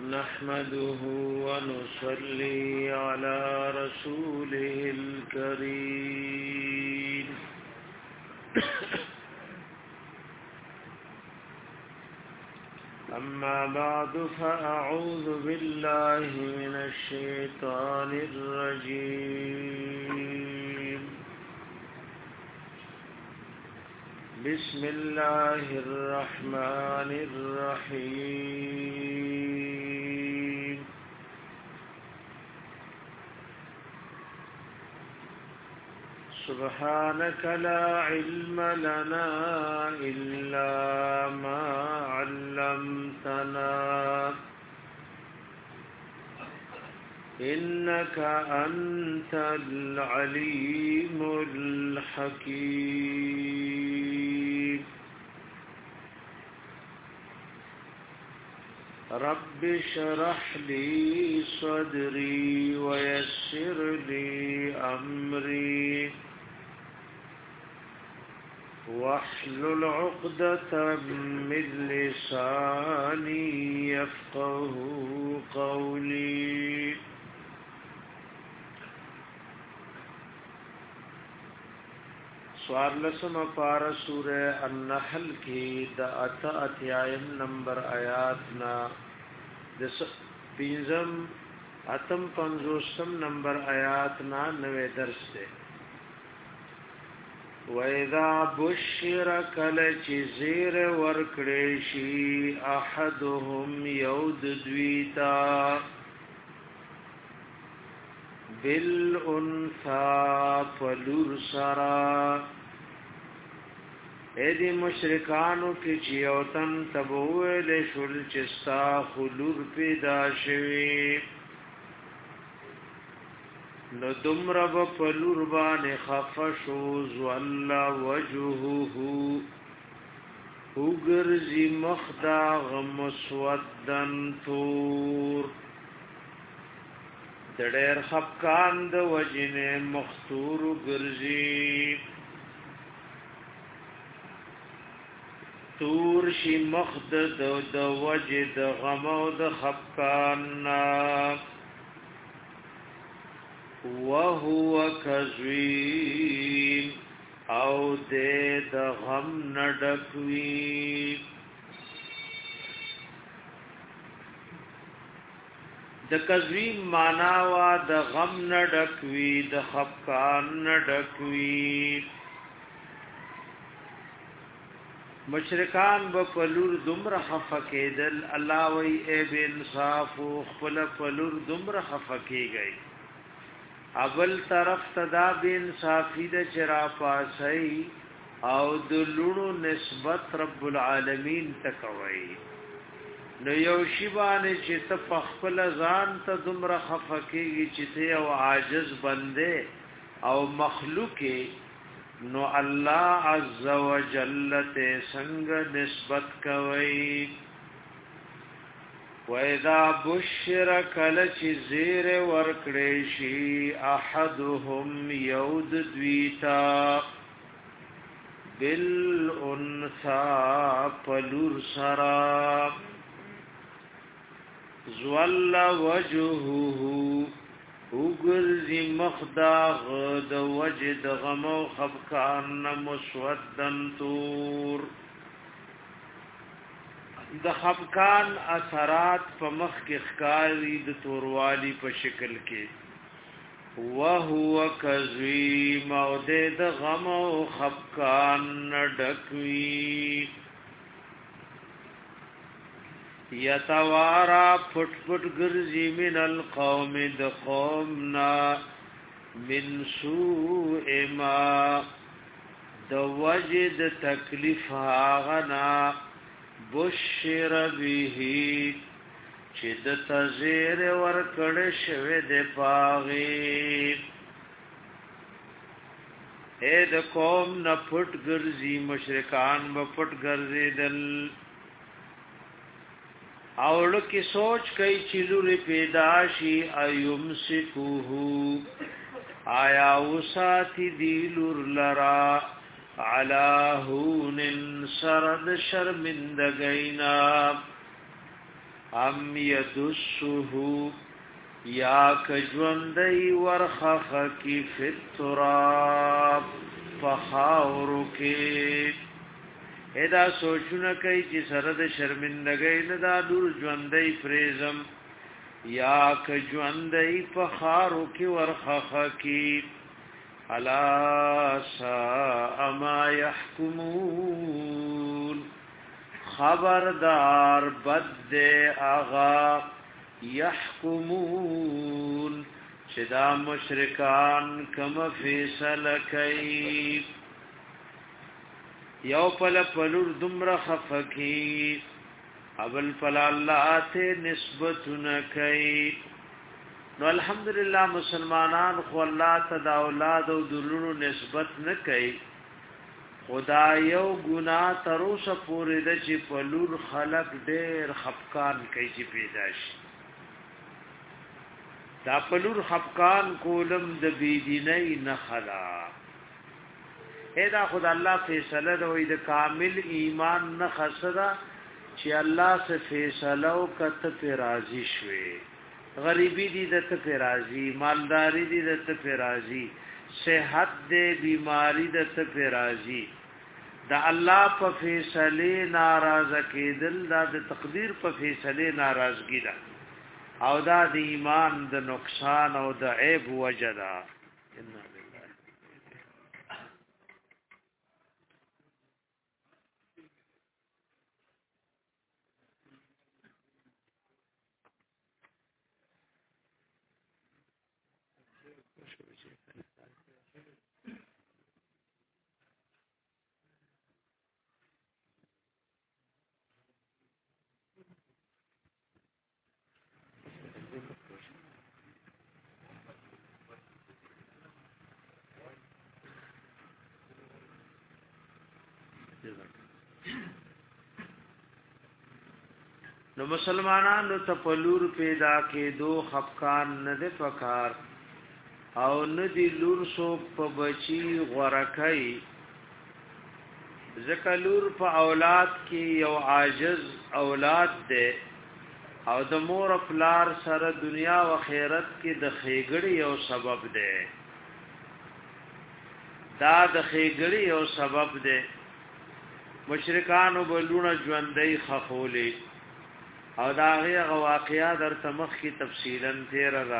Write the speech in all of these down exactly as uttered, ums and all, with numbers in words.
نحمده ونصلي على رسوله الكريم أما بعد فأعوذ بالله من الشيطان الرجيم بسم الله الرحمن الرحيم سبحانك لا علم لنا إلا ما علمتنا إنك أنت العليم الحكيم رب اشرح لي صدري ويسر لي أمري واحلل عقدة من لساني يفقه قولي سوار لسم پارا سورہ النحل کی دا اتا اتیائم نمبر آیاتنا دس پینزم اتم پنزوستم نمبر آیاتنا نوے درس دے وَإِذَا بُشِّرَ كَلَچِ زِيرَ وَرْكْرِشِي أَحَدُهُمْ يَوْدُ دْوِيتَا بِالْأُنْثَى فَلُرْ سَرَا ایدی مشرکانو کی چیوتن تبویل شل چستا خلور پیدا شوی نو دمرب پلوربان خفشو زوالا وجهوه اگرزی مخداغ مسودن تور دڑیر خفکان دا وجن مختور گرزی تور شی مخد دا وجد غمو دا خفکان نام وهو كظيم او دے د غم نډکوي د کظیم معنا وا د غم نډکوي د خفقان نډکوي مشرکان په پلور دمر خفقیدل الله وی ای بے انصاف خپل پلور دمر خفقیږي اول طرف تدا بے انصافی دا چرا پاسی او دلونو نسبت رب العالمین تکوئی نو یو شیبانی چی تا پخپل ازان تا دمر خفقیگی چی تی او عاجز بندے او مخلوقی نو اللہ عز و جلت سنگ نسبت کوئی وَإِذَا بُشِّرَ كَلَچِ زِيرَ وَرْكْرِشِي أَحَدُهُمْ يَوْدُ دْوِيتَا بِالْأُنْثَى پلور سرا زوال وجهه اگرزی مخداغ د وجد غمو خبکان مسودن تور د خفقان اثرات په مخ کې ښکاری د توروالی په شکل کې وهو کظیم او د غم او خفقان ډکوي یتوارا پټ پټ ګرځي من القوم د قومنا من سوء ما د وجد تکلیف هاغنا بشر به چې د تزیر ور کړه شوه د پاغي اے د قوم نه پټ ګرځي مشرکان به پټ ګرځیدل اور کی سوچ کئی چیزوری پیدا شی ایوم سکوہو آیا وساتی دیلور لرا علا هون سرد شرمندگینا ام یدسه یا کجوندی ورخخ کی فی التراب فخاورو کی ادا سوچونه کوي چې سره د شرمندګۍ نه دا دور ژوندۍ پریزم یا کجوندی فخارو کی ورخخ کی الا ساء ما يحكمون خبردار بد آغا يحكمون چدا مشرکان کم فیصل کئی یو پل پلور دمر خفکی اول پل اللہ تے نسبت نکئی نو الحمدللہ مسلمانان خو الله ته د اولاد او دلونو نسبت نه کوي خدا یو ګناه تر اوسه پورې د چې په لور خلق ډېر خفقان کوي چې پیدا شي دا په لور خفقان کولم د بيدینۍ نه خلا اېدا خدای الله فیصله دوی د کامل ایمان نه خسره چې الله سے فیصله او کته پر راضي شوي غریبی دی د ته فرازی مالداری دی د ته فرازی صحت دی بیماری د ته فرازی دا الله په فیصله ناراض کېدل دا د تقدیر په فیصله ناراضگی ده او دا د ایمان د نقصان او د عیب وجدا نو مسلمانانو ته پلور پیدا کې دو خفقان نه ده پکار او نه دی لور سو په بچي غورکای زکلور په اولاد کې یو عاجز اولاد ده او د مور پلار سره دنیا او خیرت کې د خېګړې یو سبب ده دا د خېګړې یو سبب ده مشرکانو بلونه ژوندۍ خخولې او دا هغه واقعیا در تمخ کی تفصیلا تیر را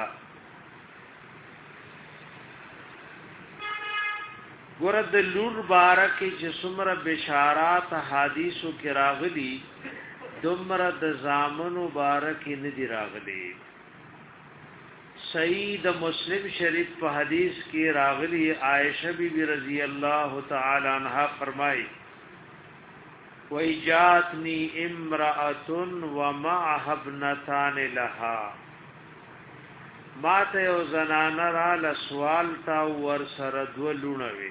ګورد لور بارک چې څومره بشارات حدیثو کې راغلي دومره د زامن مبارک نه دی راغلي سید مسلم شریف په حدیث کې راغلي عائشہ بی بی رضی الله تعالی عنها فرمایي وَإِجَاتْنِي إِمْرَأَةٌ وَمَعَهَا ابْنَتَانِ لَهَا ما ته یو زنانه را لسوال تا ور سره دو لونوي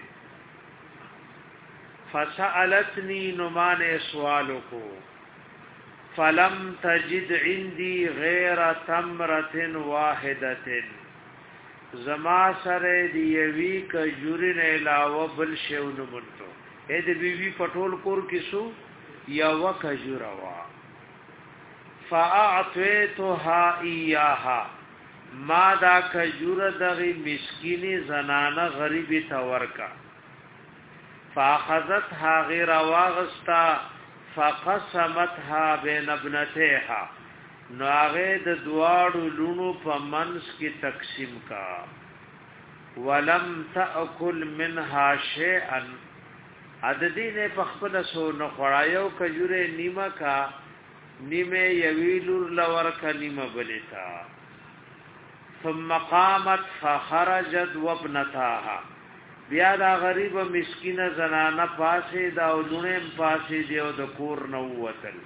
فسألتني نمان سوالو کو فلم تجد عندي غير تمرة واحدة زما سره دی یوی کجورین علاوه بل شیو نمونتو اې د بیبي پټول کور کیسو یا وکجورا وا فاعطيتها اياها ما دا کجور دغه مسکینی زنانه غریبی تورکا فاخذتها غیر واغستا فقسمتها بين ابنتها نو هغه د دواړو لونو په منس کې تقسیم کا ولم تاكل منها شيئا عددین په خپل سو نه خړایو کجوره نیمه کا نیمه یویلور لور کا نیمه بلتا ثم قامت فخرجت وابنتها بیا دا غریب مسکینه زنانه پاسه دا ولونه پاسه دیو د کور نو وتل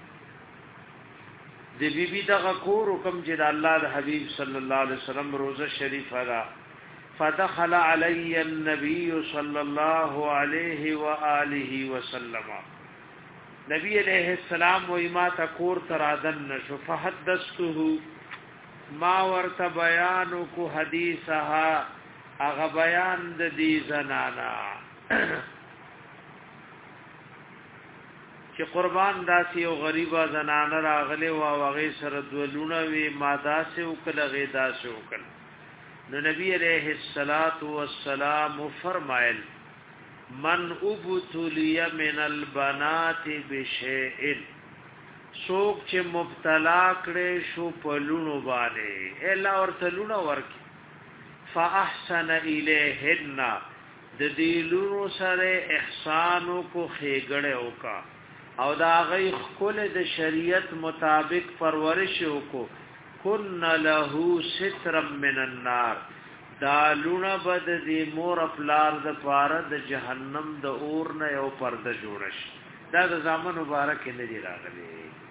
د بیبي دغه کور حکم چې د الله د حبيب صلی الله علیه وسلم روزه شریفه را فدخل علی النبي صلی الله علیه و آله وسلم نبی علیہ السلام و ما تکور ترادن نشو فحدثته ما ورت بیان کو حدیثها اغه بیان د دې زنانا چې قربان داسي او غریبه زنانه راغله او هغه سره دولونه وی ماده سه او کله غیدا سه وکړ نو نبی علیہ الصلات والسلام فرمایل من ابتلی من البنات بشیء سوک چې مبتلا کړي شو په لونو باندې الا ورته لونو ورکی فاحسن الیهن د دې لونو سره احسان کو خېګړې وکا او دا غي خپل د شریعت مطابق پرورش وکړو کن له ستر من النار دا لونه بد دی مور افلار د پاره د جهنم د اور نه یو پرده جوړش دا د زمان مبارک نه دی راغلی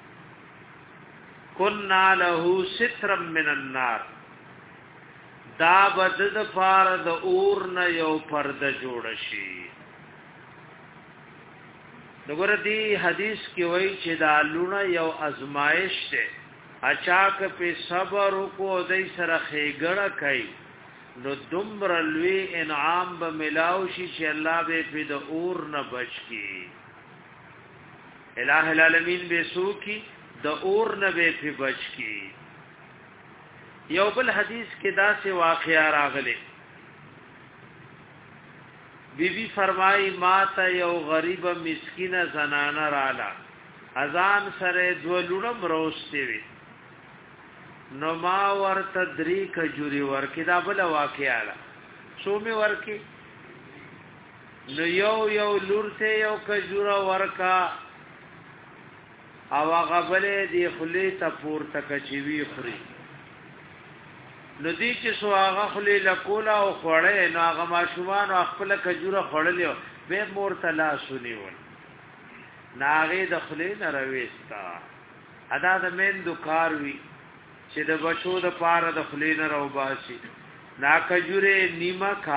کن له ستر من النار دا بد د پاره د اور نه یو پرده جوړشي دغه دی حدیث کې وایي چې دا لونه یو ازمایش ده اچاک په صبر کو دای سره خېګړه کوي نو دمر لوی انعام به ملاو شي چې الله به په د اور نه بچ کی الہ العالمین به سو کی د اور نه به په بچ کی یو بل حدیث کې دا سه واقعا راغله بی بی فرمای ما ته یو غریب مسکینه زنانه رااله اذان سره دولونه مروسته وي نو ما ورته درې کجوري ورکې دا بل واقعا لا سومي ورکې نو یو یو لورته یو کجورا ورکا او هغه بل دی خلی ته پورته کچوي خوري نو دی چې سو هغه خلی لکولا او خوړې نو هغه ماشومان او خپل کجوره خوړلې به مورته لا سنیول ناغه د خلی نه رويستا ادا د مین دوکار وی چې د بچو د پاره د خلین روباسي نا کجوره نیمه کا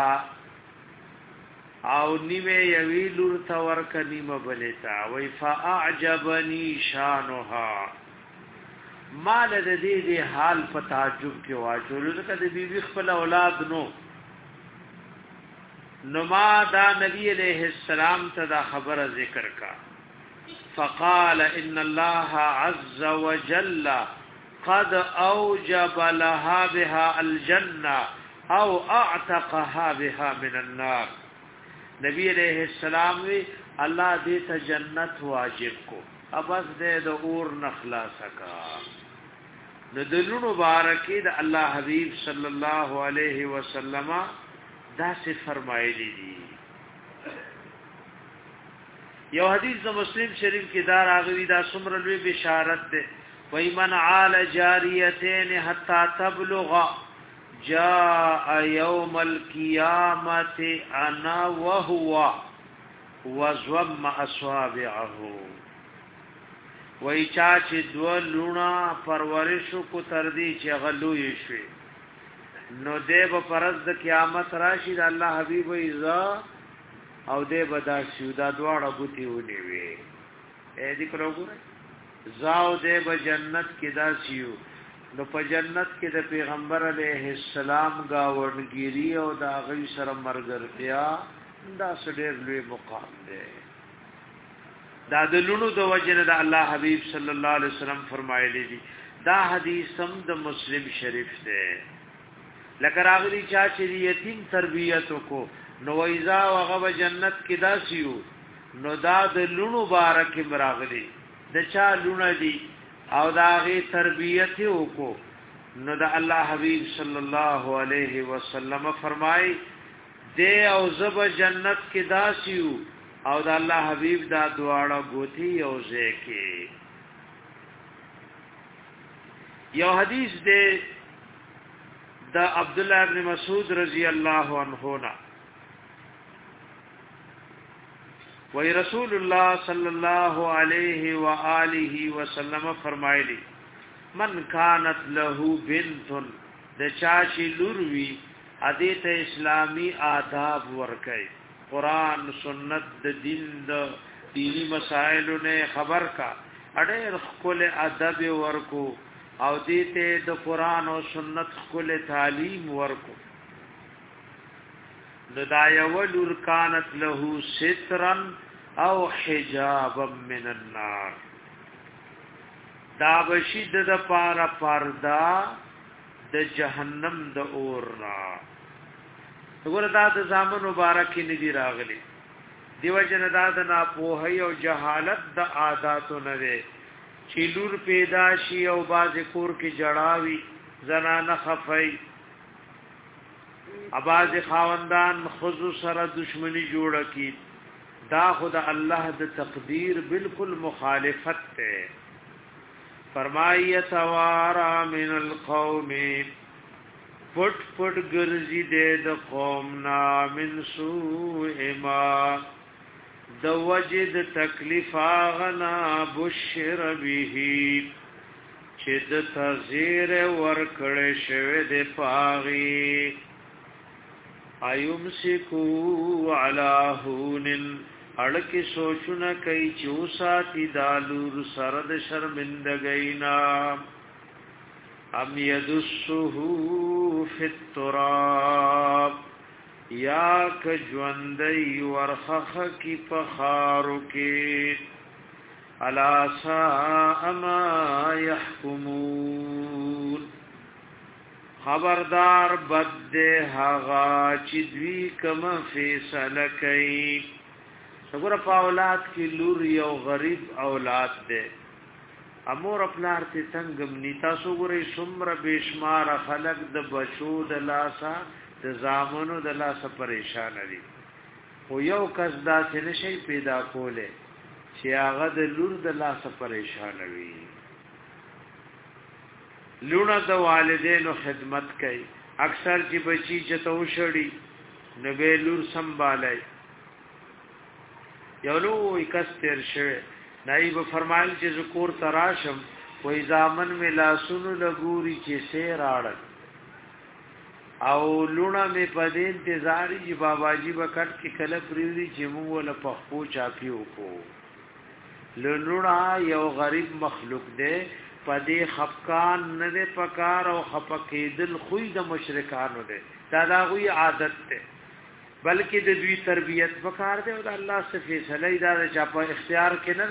او نیمه یوی لور تا ورک نیمه بلتا وی فاعجبنی شانها مال د دې دی حال په تعجب کې واچول ځکه د بیبي خپل اولاد نو نو ما دا نبی علیہ السلام ته دا خبره ذکر کا فقال ان الله عز وجل قد اوجب لها بها الجنه او اعتقها بها من النار نبی علیہ السلام وی الله دې ته جنت واجب کو ابس دې د اور نخلاص کا د دلونو مبارکی د الله حبیب صلی الله علیه وسلم دا څه فرمایلی دي یو حدیث د مسلم شریف کې دا راغلی دا څومره لوی بشارت ده وَمَنْ عَالَ جَارِيَتَيْنِ حَتَّى تَبْلُغَ جَاءَ يَوْمَ الْقِيَامَةِ أَنَا وَهُوَ وَزْوَمَّ أَصْوَابِعَهُ وای چا چې دو لونا پرورشو کو تر دې چې غلوې شي نو دې په پرز د قیامت راشي د الله حبيب ایزا او دې بدا شودا دواړه بوتي ونی وي اې دې کړو زاو دې په جنت کې دا شیو نو په جنت کې د پیغمبر علیه السلام گاوړګيري او دا غي سره مرګرتیا دا سړي لوی مقام دی دا د لونو د وجنه د الله حبیب صلی الله علیه وسلم فرمایلی دي دا حدیث هم د مسلم شریف دی لکه راغلی چا چې یتیم تربیت کو نو ایزا هغه جنت کې داسیو نو دا د لونو بارک مراغلی د چا لونه دي او دا غي تربیت کو نو د الله حبیب صلی الله علیه وسلم فرمای دے او زب جنت کې داسیو او دا الله حبیب دا دواړه ګوتی او ځکه یو حدیث دی دا عبد الله ابن مسعود رضی الله عنه نا وی رسول الله صلی الله علیه و آله وسلم فرمایلی من کانت له بنت د چاشی لوروی ادیت اسلامی آداب ورکای قرآن سنت د دین د دینی مسائلو نے خبر کا اډیر خپل ادب ورکو او دیته د قرآن او سنت خپل تعلیم ورکو نو دا یو لور کانت له سترن او حجابا من النار دا بشید د پارا پردا د جهنم د اورنا وګوره دا د زامن مبارک نه دی راغلی دیو جن دا د ناپوهی او جهالت د عادتو نه وي چې لور پیدا شي او باز کور کې جړاوي زنانه خفای اباز خاوندان خذ سره دشمنی جوړه کی دا خود الله د تقدیر بالکل مخالفت ته فرمایي توارا من القوم پټ پټ ګرځي د قوم نا من سوء ما د وجد تکلیف غنا بشر به چې د تزیر ور کړه شوه د پاغي ایمسکو علی هونن اړکی سوچونه کوي چوساتی دالور سرد شرمندګینا ام یدسه فی التراب یا کجوندی ورخخ کی پخارو کی الا ساء ما یحکمون خبردار بد هغا چې دوی کما فیصله کوي وګوره په اولاد کې لور یو غریب اولاد ده امور خپلار ته څنګه نیتا سو ګورې څومره بشمار خلق د بچو د لاسا د زامنو د لاسا پریشان دي خو یو کس دا چې نشي پیدا کوله چې هغه د لور د لاسا پریشان وي لونه د والدینو خدمت کوي اکثر چې بچی چته وشړي نو به لور سنبالای یولو کس تیر شوه نایب فرمایل چې ذکر تراشم وې زامن می لاسونو لګوري چې سیر اړ او لونه می پدې انتظاری چې بابا جی وکټ کې کله پریوي چې موږ ول په خو چاپیو کو لونه یو غریب مخلوق دی پدې خفقان نه پکار او خفقیدل خوې د مشرکانو دی دا دا غوي عادت ده بلکې د دوی تربیت وکړ دی او د الله څخه فیصله دا چا په اختیار کې نه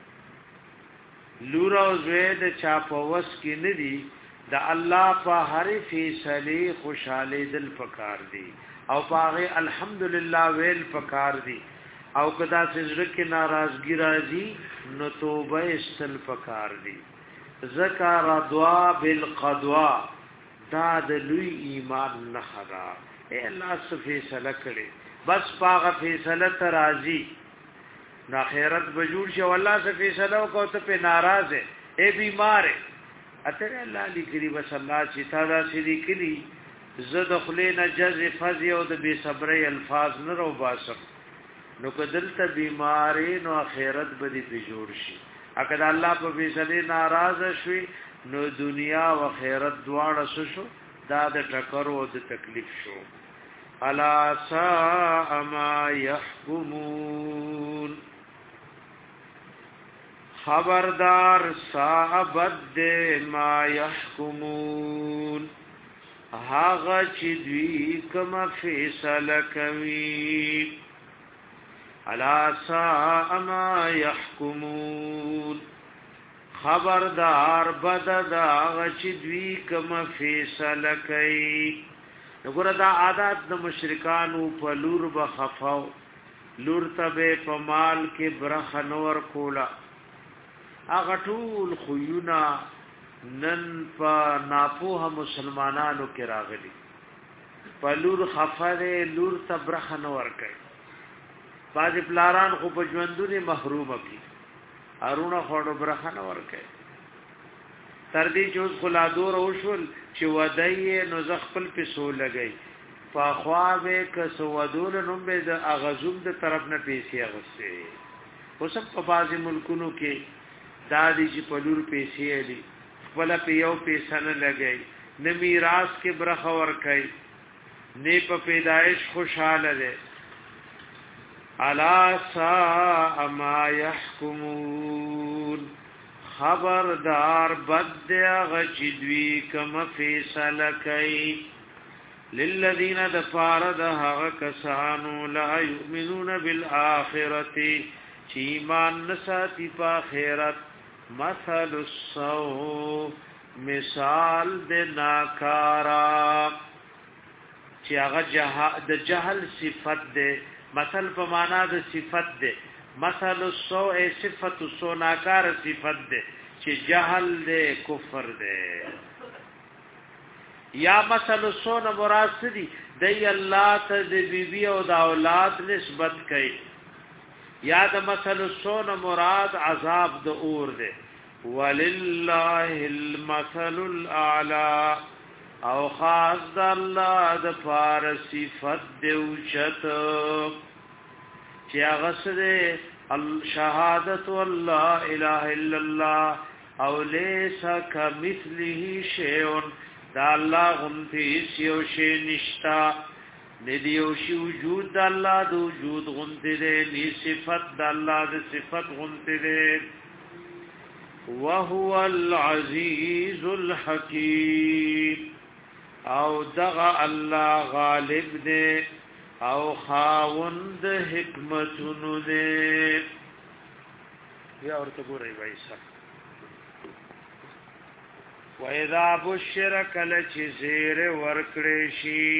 لور او زوید چا په وس کې نه دي د الله په هر فیصله خوشاله دل پکار دی او پاغه الحمدلله ویل پکار دی او کدا سره کې ناراضگی راځي نو توبه استل پکار دی ذکر دعا بالقضاء دا د لوی ایمان نه خدا اے الله سو فیصله کړي بس پاغه فیصله ته راضي نا خیرت بجوړ شي والله سو فیصله وکړه ته په ناراضه اے بیمار اته الله لیکلي بس الله چې تا دا سړي کړي زد خلینا جز فزي او د بے صبري الفاظ نه رو باسم نو کدلته بیمارې نو خیرت بدی په جوړ شي اګه الله په فیصله ناراض شي نو دنیا او خیرت دواړه شو دا د ټکر او د تکلیف شو الا ساء ما يحكمون خبردار ساء بد ما يحكمون هاغه چې دوی کوم فیصله کوي الا ساء ما يحكمون خبردار بد دا چې دوی کوم فیصله کوي وګوره دا عادت د مشرکانو په لور به خفاو لور تبه په مال کې برخه نور کولا هغه ټول خویونه نن په ناپوه مسلمانانو کې راغلي په لور خفره لور ته برخه نور کوي باز پلاران خو په ژوندونه محروم کی ارونه خړو برخه نور کوي تر دې چې اوس خلادور او شول چې ودای نو ز خپل پیسو لګي فاخوابه کس ودول نو به د اغزوم د طرف نه پیسې اغسته اوس په بعضی ملکونو کې دادی چې په لور پیسې دي خپل په یو پیسې نه لګي نه میراث کې برخه ور کوي نه په پیدائش خوشاله ده الا ساء ما يحكمون خبردار بد غچدوی کم فیصله کوي للذین دفارد هغه کسانو لا یؤمنون بالآخرة چې ایمان نساتی په آخرت مثل السوء مثال د ناکارا چې هغه د جهل صفت ده مثل په معنا د صفت ده مثل السوء صفت السوء ناکار صفت ده چې جهل ده کفر ده یا مثل السوء نه مراد دي دی الله ته د بیبي او د اولاد نسبت کوي یا د مثل السوء نه مراد عذاب د اور ده ولله المثل الاعلى او خاص د الله د فارسی صفت دوچت چې هغه سره الشهادت والله اله الا الله او ليس كمثله شيء دا الله غنتی یو شی نشتا ندی یو شی وجود د الله د وجود غنتی دی نی صفت د الله د صفت غنتی دی وهو العزيز الحكيم او دغه الله غالب دی او خاوند حکمتونو دی بیا ورته ګورئ وای صاحب وَإِذَا بُشِّرَ كَلَ چِزِيرِ وَرْكْرِشِي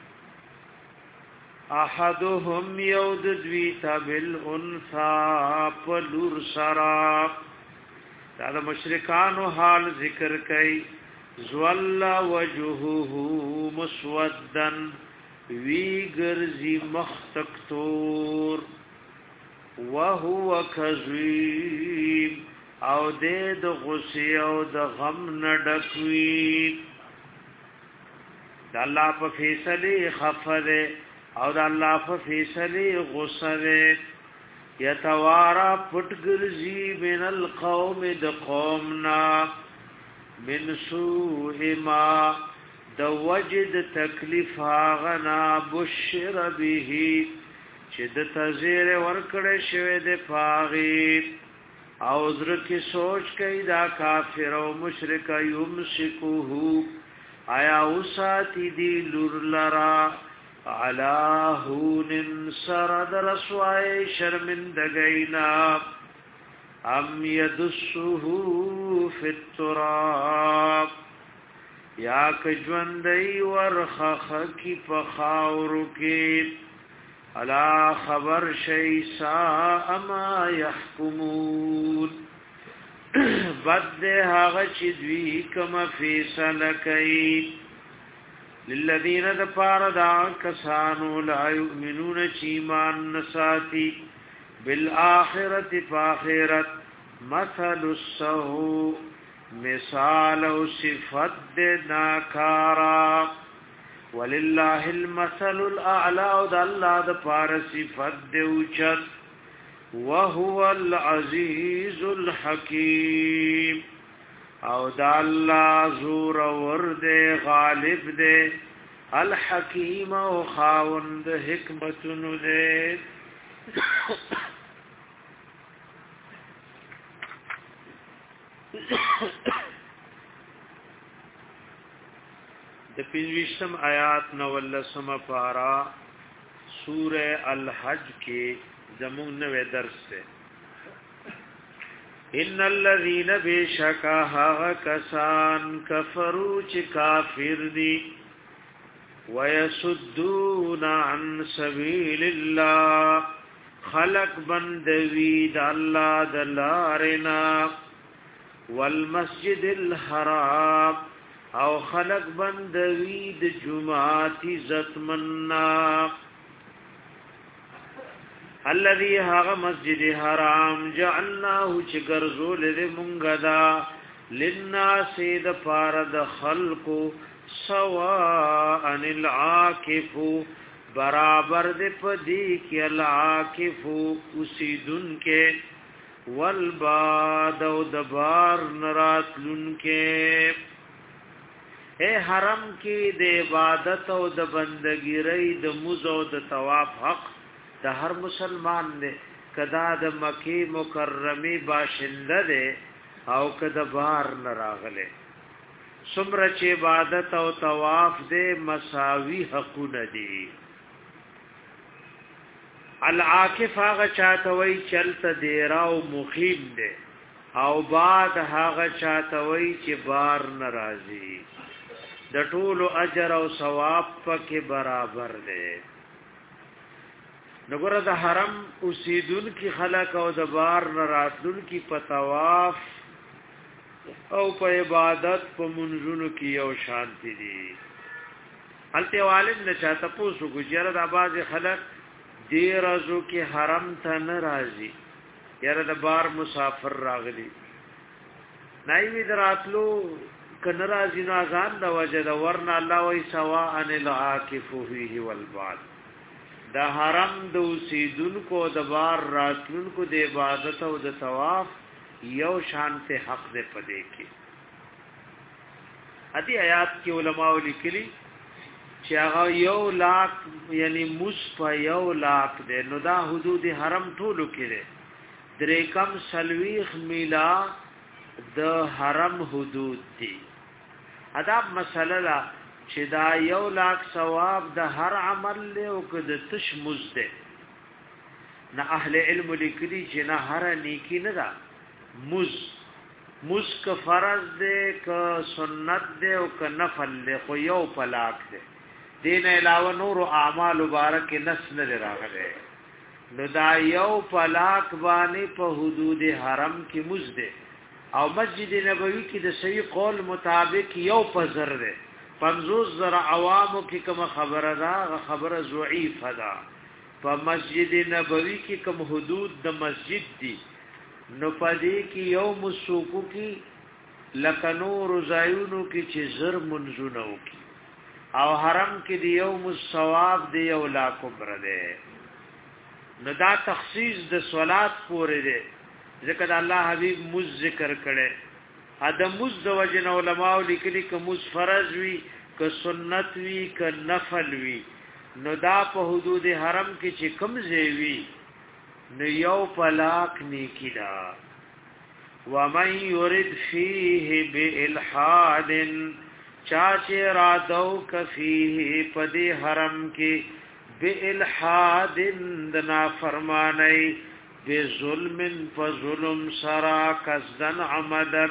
احدهم يود دویت بالانثى پلور سرا دا مشرکانو حال ذکر کئی زوال وجهه مسودن وی گرزی مختکتور وهو کظیم او دې د غصې او د غم نه ډکوي د الله په فیصله خفره او د الله په فیصله غصه یتوارا پټګرځي من القوم د قومنا من سوء ما د وجد تکلیف غنا بشر به چې د تزیر ورکړې شوی د پاغي او زر کی سوچ کئی دا کافر او مشرک یمسکوه آیا اوساتی دی لور لرا علا هون سرد رسوائی شرمندگینا ام یدسوه فی التراب یا کجوندی ورخخ کی پخاورو کی الا خبر شی ساء ما يحكمون بد هغه چې دوی کوم فیصله کوي للذین دپار دا کسانو لا یؤمنون چې ایمان نساتی بالآخرت فاخرت مثل السوء مثال او صفت ناکارا ولله المثل الاعلى ذا الله د فارسی فد اوچت وهو العزيز الحكيم او دا الله زور ورد غالب دے الحکیم او خاوند حکمتونو دے د پنځویشتم آیات نولسم پارا سورہ الحج کې زمون نوې درس ده ان الذين بشکا کسان کفروا چې کافر دي ويسدون عن سبيل الله خلق بندوی د الله د لارنا والمسجد الحرام او خلق بندوی د جمعات عزت مننا الذي هغه مسجد حرام جعلناه چې ګرځول دې مونږه دا للناس د فارد خلق سواء العاكف برابر دې پدې کې العاكف اوسیدن کې والباد او دبار نراتلن کې اے حرم کې د عبادت او د بندګۍ ری د مزو د طواف حق د هر مسلمان دے کدا د مکی مکرمی باشنده دے او کدا بار نراغلے سمره چې عبادت او طواف دے مساوی حقونه دي العاکف هغه چاته وی چلته دیراو مقیم دی او بعد هغه چاته وی چې بار ناراضي د ټولو اجر او ثواب پکې برابر دی. نګوره د حرم اوسیدون کی خلق او د بار نراتلون کی په طواف او په عبادت په منځونو کې یو شانتی دي. الته عالم نه چاته پوسو ګجره د आवाज خلق دې رازو کې حرم ته ناراضي یاره د بار مسافر راغلي نایوی دراتلو کنه راځي نو اذان د وجه د ورنا الله وای سوا ان العاکف فيه والبعد د حرم د اوسیدونکو د بار راتلونکو د عبادت او د ثواب یو شانته حق دې پدې کې. ادي آیات کې علماء لیکلي چې هغه یو لاک یعنی مصف یو لاک دې نو دا حدود حرم ټولو کې دې درې کم سلويخ میلا د حرم حدود دي. ادب مسله لا چې دا یو لاک ثواب د هر عمل له او کده تش مزده نه اهل علم لیکلي چې نه هر نیکی نه دا مز مز ک فرض ده ک سنت ده او ک نفل له خو یو پلاک ده دین علاوه نور اعمال مبارک نس نه راغله نو دا یو پلاک باندې په حدود حرم کې مزده او مسجد نبوی کې د صحیح قول مطابق یو پزر ده پنځوس زره عوامو کې کوم خبره ده خبره ضعیفه ده. په مسجد نبوی کې کوم حدود د مسجد دي نو پدې کې یو مسوکو کې لکنور زایونو کې چې زر منزونه وکي او حرم کې دی یو مصواب دی یو لا کبر ده. نو دا تخصیص د صلات پورې ده ذکر الله حبیب مز ذکر کړي ادم مز د وجن علماء لیکلي ک مز فرض وی ک سنت وی ک نفل وی نو دا په حدود حرم کې چې کم زیوی نو یو پلاک نیکی دا. ومن يرد فيه بالحاد چاچه رادو کفیه پدی حرم کې بالحاد دنا فرمانای بظلم فظلم سرا کزدن عمدا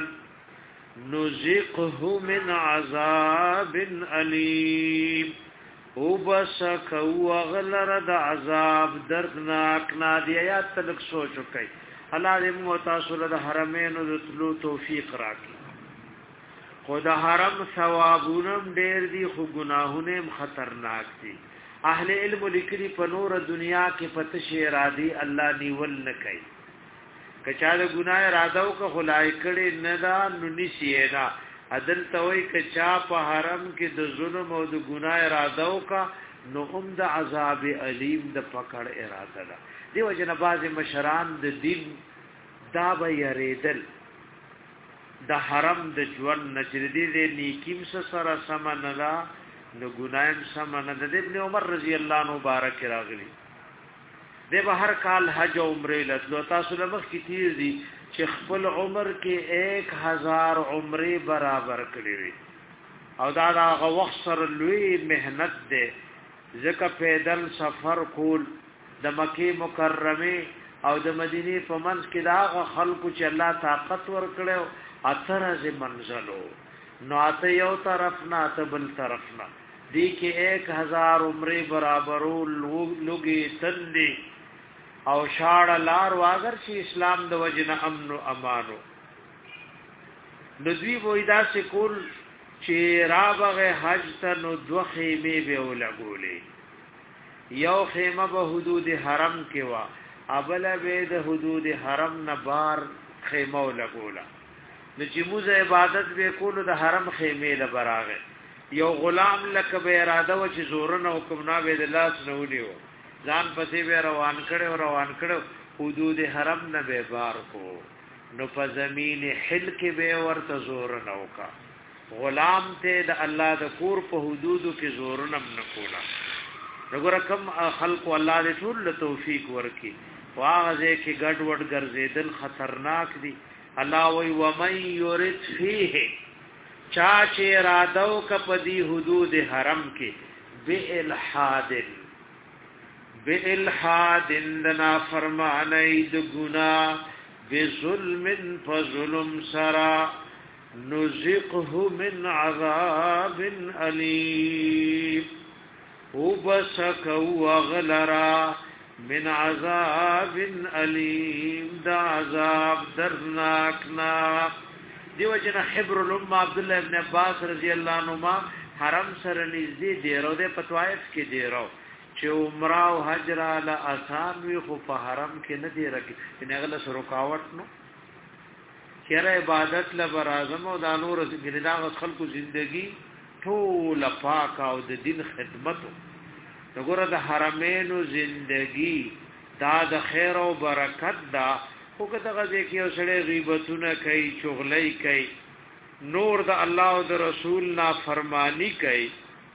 نزقه من عذاب علیم او بسک وغلر د عذاب دردناک نادی آیات تلک سوچو کئی اللہ دی موتاصل د حرمین د طلو توفیق راکی خود حرم ثوابونم دیر دی خو گناہونم خطرناک دی. اهل علم لیکلی په نور دنیا کې پتش ارادي الله نیول نه کوي کچا د ګناه اراده او که خلای کړي نه دا نو نشي دا عدل توي کچا په حرم کې د ظلم او د ګناه اراده او کا نو هم د عذاب الیم د پکړ اراده ده. دیو جن باز مشران د دین دا به یریدل د حرم د ژوند نچردي د نیکیم سره سم نه دا نو ګنایم سمنه د ابن عمر رضی الله عنه مبارک راغلی د به هر کال حج او عمره لتلو تاسو له مخ کې تیر دي چې خپل عمر کې ایک هزار عمره برابر کړی وي او دا دا وخت سره لوی مهنت ده ځکه پیدل سفر کول د مکه مکرمه او د مدینه په منځ کې دا خلکو چې الله طاقت ورکړو اتر از منزلو نو اته یو طرف نه ته بل طرف نه دی کې ایک ہزار عمره برابرو لوګي تندي او شاړ لار واګر چې اسلام د وجنه امن او امانو ندوی وېدا سکول چې رابغه حج ته نو دوه خیمه به ولګولې یو خیمه به حدود حرم کې وا ابل به د حدود حرم نه بار خیمه ولګولا نو چې موږ عبادت به کولو د حرم خیمه له براغه یو غلام لکه به اراده و چې زورن او کومنا به د لاس نه ونیو ځان پسې به روان کړو روان کړو حدود حرم نه به بار کو نو په زمین حل کې به ورته زورن او کا غلام ته د الله د کور په حدودو کې زورن هم نه کولا وګوره کوم خلق الله دې ټول توفیق ورکي واغه کې ګډ وډ ګرځیدل خطرناک دي. الله وی ومن یرد فیه چاچه رادو کپدی حدود حرم کې بالحاد بالحاد اندنا فرمانی د گناہ بظلم فظلم سرا نزقه من عذاب علیم وبسك وغلرا من عذاب علیم دا عذاب درناکنا دیو جن حبر الامه عبد الله ابن عباس رضی الله عنهما حرم سره نږدې دیرو د پتوایف کې دیرو چې عمره او حج را له آسان وي خو په حرم کې نه دی راکې نه غل سره رکاوټ نو چیرې عبادت ل برازم او د نور ګندا خلکو ژوندۍ ټول پاک او د دین خدمت وګوره د حرمینو ژوندۍ دا د خیر او برکت دا خو کته دې کې اوسړې غیبتونه کوي چغلۍ کوي نور د الله او د رسول نا فرمانی کوي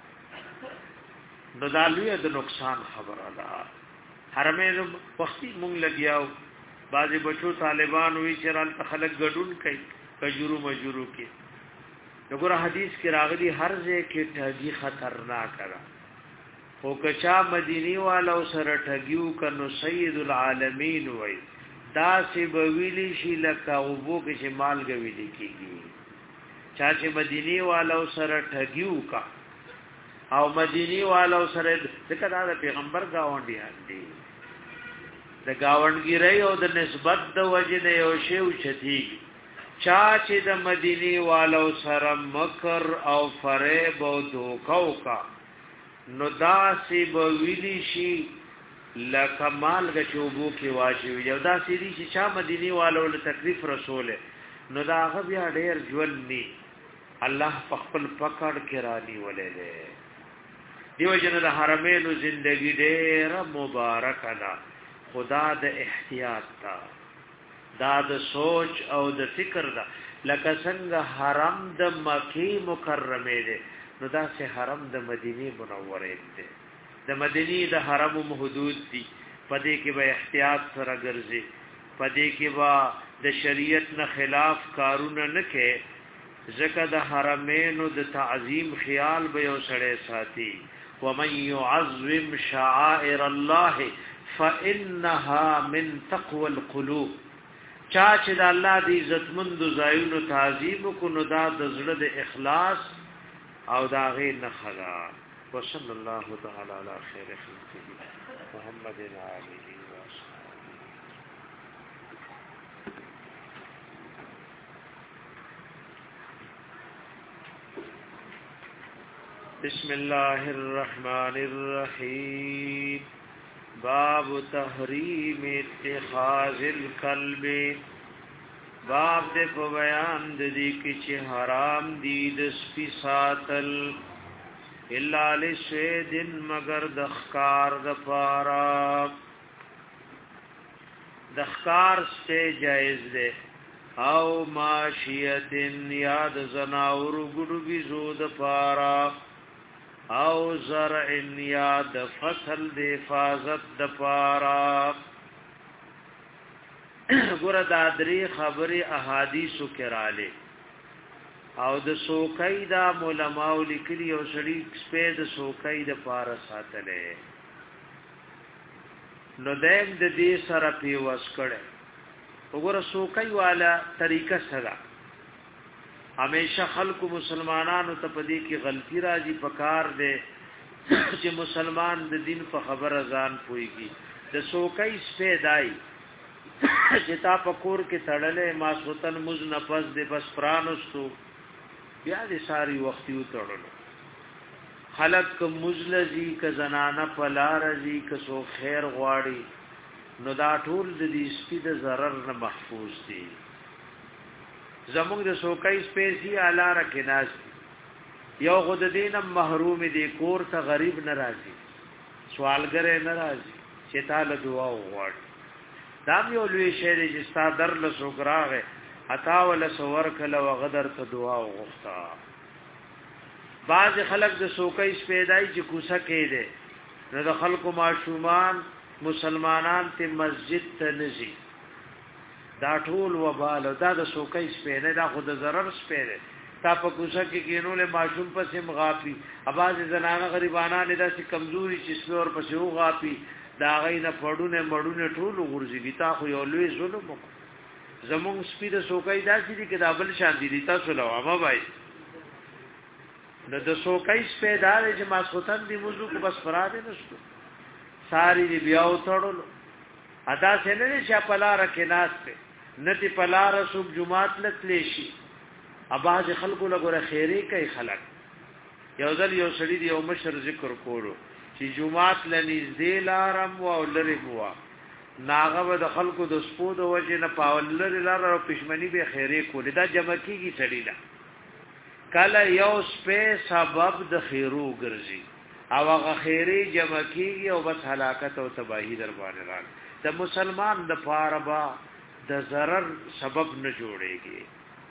نو دالوی د نقصان خبره ده حرمینو وختي مونږ لګیاو بعضی بچو طالبان وی چرال خلق ګډون کوي کجورو مجورو کې وګوره حدیث کې راغلي هر ځای کې ټاګي خطرناک را او کچا مدینی والو سره ټاګیو کنو سید العالمین وای دا سی بویلی شي لکه وبو کې چې مال غویلی کیږي چا چې مدینی والو سره ټاګیو کا او مدینی والو سره ذکر دا پیغمبر گاونډي دي د گاونډګری او د نسبت د وجه د یو شی او چتی چا چې د مدینی والو سره مکر او فریب او دوکاو کا نو داسې به ویلی شي لکه مال غچوبو کې واچي یو داسې دي چې چا مدینی والو له تکلیف رسوله نو دا هغه بیا ډیر ژوند ني الله په خپل پکړ کې را نیولې دیو جن د حرمینو زندگی ډیر مبارک ده خدا د احتیاط تا دا د سوچ او د فکر ده لکه څنګه حرم د مکی مکرمه ده نو دا سه حرم د مدینه منوره ده د مدینه د حرم حدود دي پدې کې به احتیاط سره ګرځي پدې کې به د شریعت نه خلاف کارونه نه کې ځکه د حرمینو د تعظیم خیال به یو سړی ساتي ومن يعظم شعائر الله فانها من تقوى القلوب چا چې د الله د عزتمند زایونو تعظیم کو نو دا د زړه د اخلاص او دا غیر نه خلا وصلی الله تعالی علی خیر خلقه محمد علیه بسم الله الرحمن الرحیم باب تحریم اتخاذ الكلب باب دې په بیان د دې کې چې حرام دي د سپي ساتل الا لشیدن مگر د ښکار د پاره د ښکار څخه جایز ده او ماشیتن یاد زناور ګډو بي زود پاره او زرع یا د فصل د حفاظت د پارا ګور د ادري خبري احادیث کراله او د سوکای دا علماء لیکلي او شریک سپید سوکای د پارا ساتلې نو دیم د دې سره پیوس کړي وګوره سوکای والا طریقه سره همیشه خلق مسلمانانو ته پدې کې غلطی راځي پکار دے چې مسلمان د دین په خبره ځان پويږي د سوکای سپیدای چې تا پکور کې تړلې ما سوتن مز نفس دې بس پرانستو بیا دې ساری وختي وتړلو خلق مزلزی ک زنانه پلارزی ک سو خیر غواړي نو دا ټول د دې سپید zarar نه محفوظ دي زموږ د سوکای سپیسی اعلی رکناس یو خود دینم محروم دی کور ته غریب ناراضي سوالګر ناراضي چې تعالی دعا وغواړي دا یو لوی شی دی چې ستادر له سوګراغه عطا ول سور کله وغدر ته دعا وغوښتا بعض خلک د سوکای سپیدای چې کوسه کې دي نو د خلکو ماشومان مسلمانان ته مسجد ته نزي دا ټول وبال دا د سوکای سپینه دا خود zarar سپینه تا په کوڅه کې کینول ماشوم پسې مغافي اواز زنانه غریبانه نه داسې کمزوري چې سور پسې وغافي دا غینه پړونه مړونه ټول ورځي تا خو یو لوی ظلم زمون سپید سوکای داسې دي کې دا بل شان دي تاسو له ما بای د د سوکای سپیدار چې ما سوتن دی موضوع کو بس فراده نشته ساری دی بیا وتړل ادا څنګه چې په لار کې ناشته نتی په لار صبح جمعات لتلې شي اباز خلکو لګوره خیری کوي خلک یو ځل یو سړي دی یو مشر ذکر کولو چې جمعات لنیزدې لارم او لری بوا ناغه د خلکو د سپو د وجه نه پاول لری لار او پښمنی به خیری کول دا جمع کیږي سړي لا کله یو سپه سبب د خیرو ګرځي او هغه خیری جمع کیږي او بس هلاکت او تباہی در باندې راځي د مسلمان د پاره د ضرر سبب نه جوړيږي.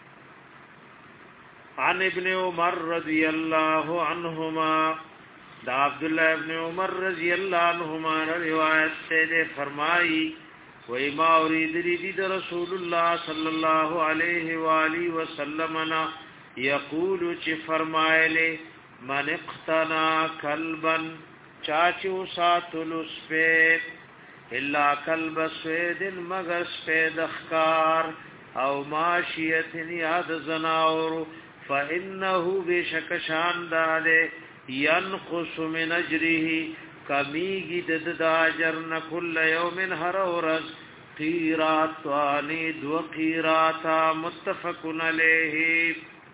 عن ابن عمر رضی الله عنهما دا عبد الله ابن عمر رضی الله عنهما روایت سے فرمائی وای ما اريد دید رسول الله صلی الله علیه و آله وسلم نا یقول چ فرمایله من اقتنا کلبا چاچو ساتل سپید الا کلب سوید مگر سپید اخکار او ماشیت یاد زناور فانه بشک شان داله ينقص من اجره کمیگی دد دا اجرن کل یوم هر ورځ قیرات وانی دو قیراتا متفقن علیه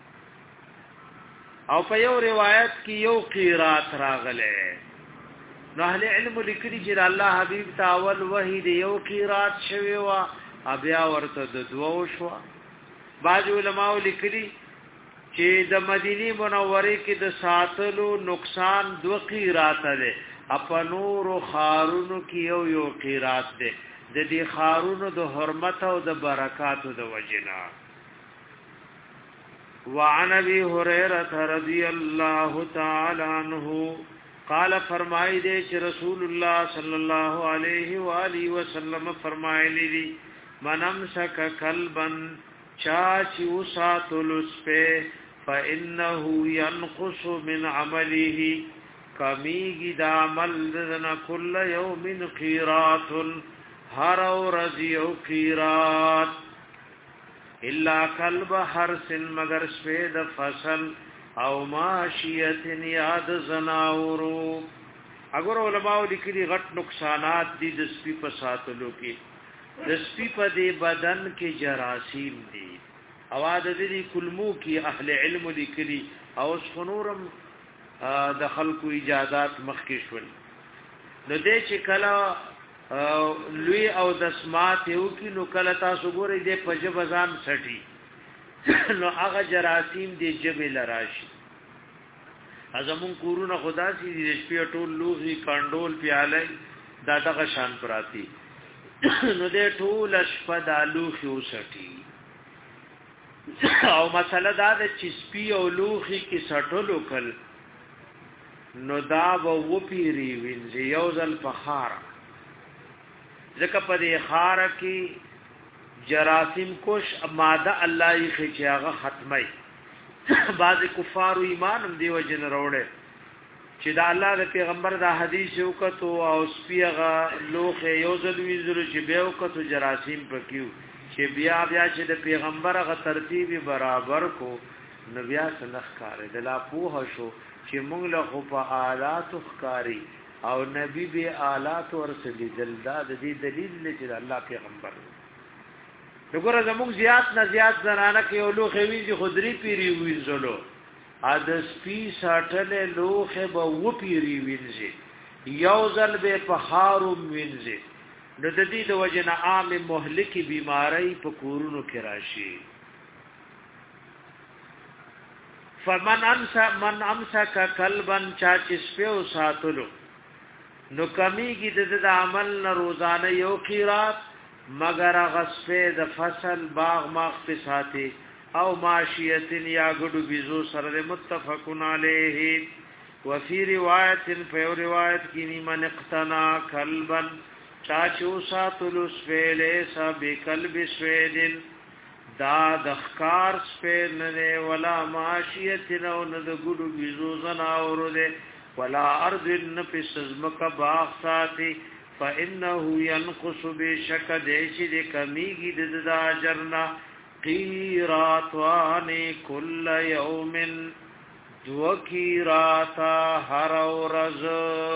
او په یو روایت کې یو قیرات راغله نو اهل علم لیکلي چې الله حبیب تاول وحی دی یو قیرات شوی وا بیا ورته د دوو شو باج علماء لیکلي چې د مدینه منوره کې د ساتلو نقصان دو قیرات ده اپنور خارونو کې یو یو قیرات ده د دې خارونو د حرمت او د برکات د وجنا. وعن ابي هريره رضي الله تعالى عنه قال فرمای دے چې رسول الله صلی الله علیه و آله وسلم فرمایلی دي من امسک کلبن چاچ وساتل اسپه فانه ينقص من عمله کمیگی دا عمل دنا کل یوم قیرات هر ورځ یو قیرات الا کلب حرس مگر سپید فصل او ماشیت یاد زناورو. اگر علماء لیکلي غټ نقصانات دي د سپي په ساتلو کې د سپي په دې بدن کې جراثیم دي اواز دې کلمو کې اهل علم لیکلي او شنورم د خلکو اجازهات مخکې شول نو دې چې کله لوی او د سمات یو کې نو کله تاسو ګورئ دې په جبزان سټي نو هغه جراثیم دې جبه لراشي ازمون کورونه خدا سي دې شپې ټول لوغي کانډول پیاله دا دغه شان پراتی نو دې ټول شپه د لوخي وسټي او مسله دا د چسپی او لوخي کې سټلو کل نو دا و پیری وینځي یو ځل په خار ځکه په دې خار کې جراثیم کوش ماده الله یې خچاغه ختمي بعض کفار ایمان هم دیو جن وروړي چې دا الله د پیغمبر دا حدیث وکړو او سپیغه لوخه یو ځل ویزرو چې به وکړو جراثیم پکيو چې بیا بیا چې د پیغمبر غ ترتیب برابر کو نو بیا سنخ کار د لا پوه شو چې موږ له خو په آلات ښکاری او نبی به آلات ورسلی جلداد دې دلیل چې الله پیغمبر وګوره زموږ زیات نه زیات زنانه کې یو لوخه وینځي خودري پیری وینځلو ا د سپی ساټل لوخه به و پیری وینځي یو ځل به په خارو وینځي نو د دې د وجنه عام مهلکی بیماری په کورونو کې راشي. فمن امسا من امسک کلبا چاچس په ساتلو نو کمیږي د عمل نه روزانه یو قیرات مگر غصفه د فصل باغ ماغ په ساتي او ماشیت یا غډو بيزو سره متفقن علیه. وفي روایت په روایت کې نیمه اقتنا کلبا چاچو ساتلو سپیلے سب کلب سویدن دا دخکار سپیل نده ولا معاشیت نو ند گلو بیزو زناورو ده ولا ارض نپی سزمک باغ ساتی فانه ينقص بشك دیش د کمیږي د اجرنا قیراتوان کل یوم دو کیراتا هر ورځ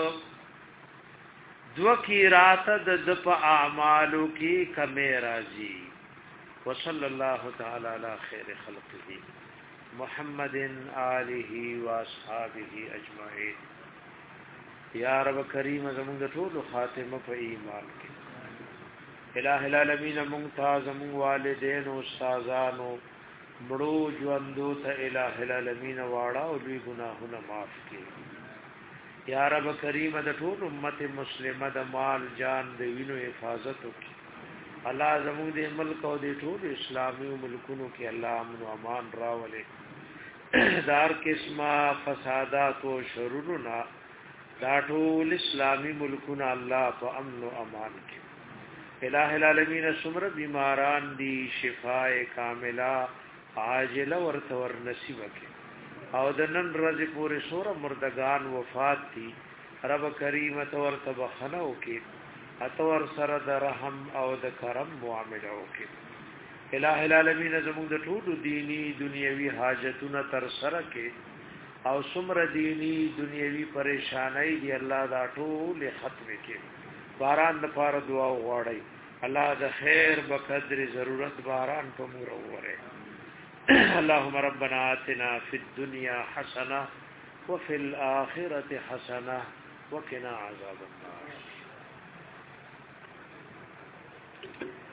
دو کیراتا د په اعمالو کې کمه راځي. وصلی الله تعالی علی خیر خلقه محمد آله و اصحابہ اجمعین. یا رب کریم زمونږ ټول خاتمه په ایمان کې. الہ العالمین ممتاز زمون والدین او استادانو مړو ژوندو ته الہ العالمین واړه او دوی ګناهونه معاف کړي. یا رب کریم د ټول امت مسلمه د مال جان د وینو حفاظت وکړي. الله زموږ د ملک او د ټول اسلامي ملکونو کې الله امن او امان راولي. دار قسمه فسادات او شرورنا دا ټول اسلامي ملکونه الله په امن او امان کې. الہ العالمین سمر بیماران دی شفاء کامله عاجله ورته ور نصیب کړي او د نن ورځې پورې سور مردگان وفات دي. رب کریم تور تبخنه وکي اتور سره د رحم او د کرم معامله وکي. الہ العالمین زموږ د ټول دینی دنیوي حاجتونه تر سره کې او سمر دینی دنیوي پریشانای دی الله دا ټول ختم کړي. باران د پاره دعا وغواړي الله د خیر بقدر ضرورت باران په مور وره. اللهم ربنا آتنا في الدنيا حسنة وفي الآخرة حسنة وقنا عذاب النار.